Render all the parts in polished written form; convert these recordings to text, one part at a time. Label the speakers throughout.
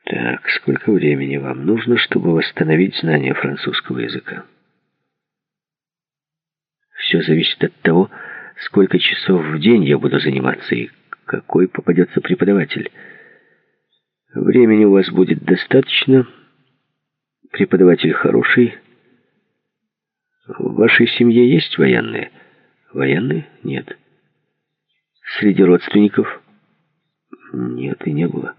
Speaker 1: Так, сколько времени вам нужно, чтобы восстановить знание французского языка? Все зависит от того, сколько часов в день я буду заниматься и какой попадется преподаватель. Времени у вас будет достаточно. Преподаватель хороший. В вашей семье есть военные? Военные? Нет. Среди родственников? Нет, и не было.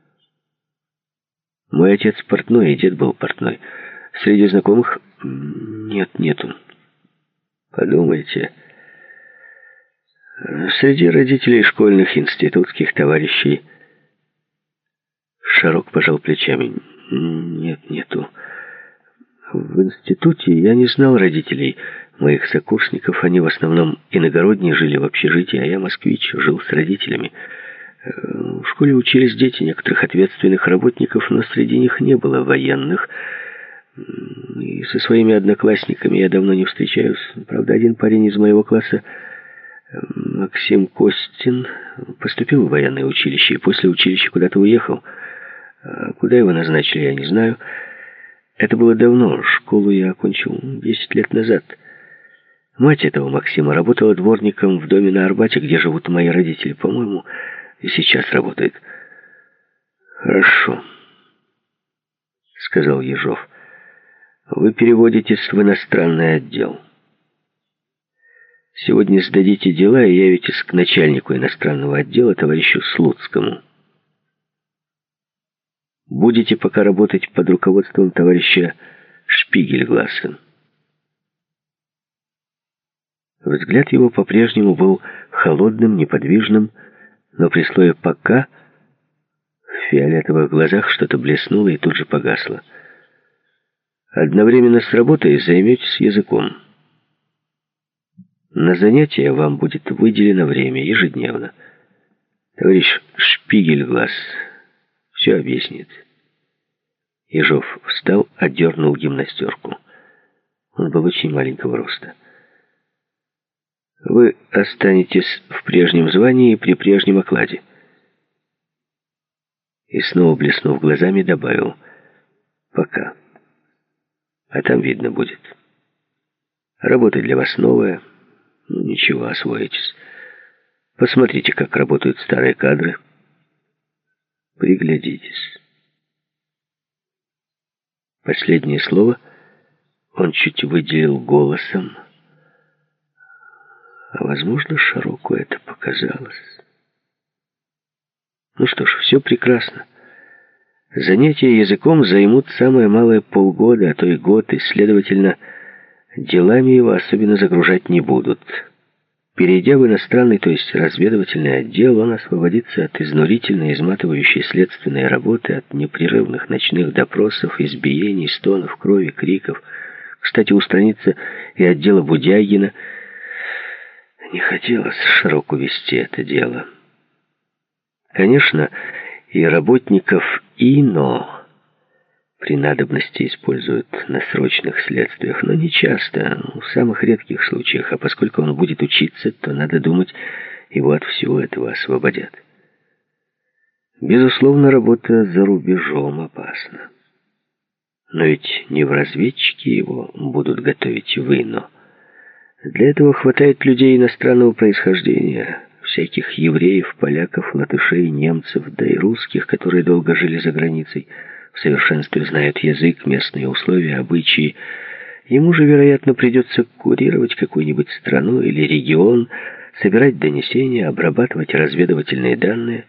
Speaker 1: Мой отец портной, и дед был портной. Среди знакомых? Нет, нету. Подумайте. Среди родителей школьных, институтских товарищей? Шарок пожал плечами. Нет, нету. В институте я не знал родителей моих сокурсников. Они в основном иногородние, жили в общежитии, а я, москвич, жил с родителями. В школе учились дети некоторых ответственных работников, но среди них не было военных. И со своими одноклассниками я давно не встречаюсь. Правда, один парень из моего класса, Максим Костин, поступил в военное училище и после училища куда-то уехал. А куда его назначили, я не знаю. Это было давно. Школу я окончил 10 лет назад. Мать этого Максима работала дворником в доме на Арбате, где живут мои родители. По-моему, и сейчас работает. «Хорошо», — сказал Ежов. «Вы переводитесь в иностранный отдел. Сегодня сдадите дела и явитесь к начальнику иностранного отдела, товарищу Слуцкому. Будете пока работать под руководством товарища Шпигельгласа». Взгляд его по-прежнему был холодным, неподвижным, но при слове «пока» в фиолетовых глазах что-то блеснуло и тут же погасло. «Одновременно с работой займетесь языком. На занятия вам будет выделено время ежедневно. Товарищ Шпигельглас все объяснит». Ежов встал, отдернул гимнастерку. Он был очень маленького роста. «Вы останетесь в прежнем звании и при прежнем окладе». И снова, блеснув глазами, добавил: «Пока. А там видно будет. Работа для вас новая. Ну, ничего, освоитесь. Посмотрите, как работают старые кадры. Приглядитесь». Последнее слово он чуть выделил голосом. А возможно, Шароку это показалось. Ну что ж, все прекрасно. Занятия языком займут самое малое полгода, а то и год, и, следовательно, делами его особенно загружать не будут. Перейдя в иностранный, то есть разведывательный отдел, он освободится от изнурительной, изматывающей следственной работы, от непрерывных ночных допросов, избиений, стонов, крови, криков. Кстати, устранится и от дела Будягина. Не хотелось Шароку вести это дело. Конечно, и работников ИНО при надобности используют на срочных следствиях, но не часто, в самых редких случаях, а поскольку он будет учиться, то, надо думать, его от всего этого освободят. Безусловно, работа за рубежом опасна. Но ведь не в разведчики его будут готовить в ИНО. Для этого хватает людей иностранного происхождения, всяких евреев, поляков, латышей, немцев, да и русских, которые долго жили за границей, в совершенстве знают язык, местные условия, обычаи. Ему же, вероятно, придется курировать какую-нибудь страну или регион, собирать донесения, обрабатывать разведывательные данные.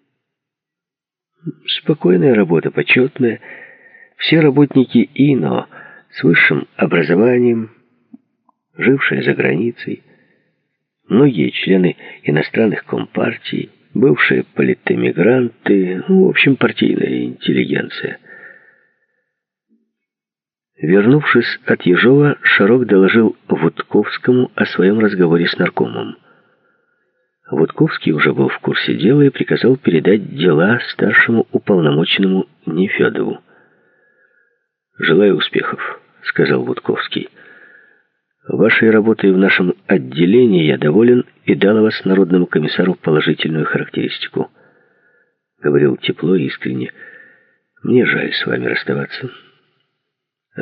Speaker 1: Спокойная работа, почетная. Все работники ИНО с высшим образованием, жившие за границей, многие члены иностранных компартий, бывшие политэмигранты, в общем, партийная интеллигенция. Вернувшись от Ежова, Шарок доложил Вудковскому о своем разговоре с наркомом. Вудковский уже был в курсе дела и приказал передать дела старшему уполномоченному Нефедову. «Желаю успехов», — сказал Вудковский. «Вашей работой в нашем отделении я доволен и дал о вас народному комиссару положительную характеристику». Говорил тепло и искренне. Мне жаль с вами расставаться.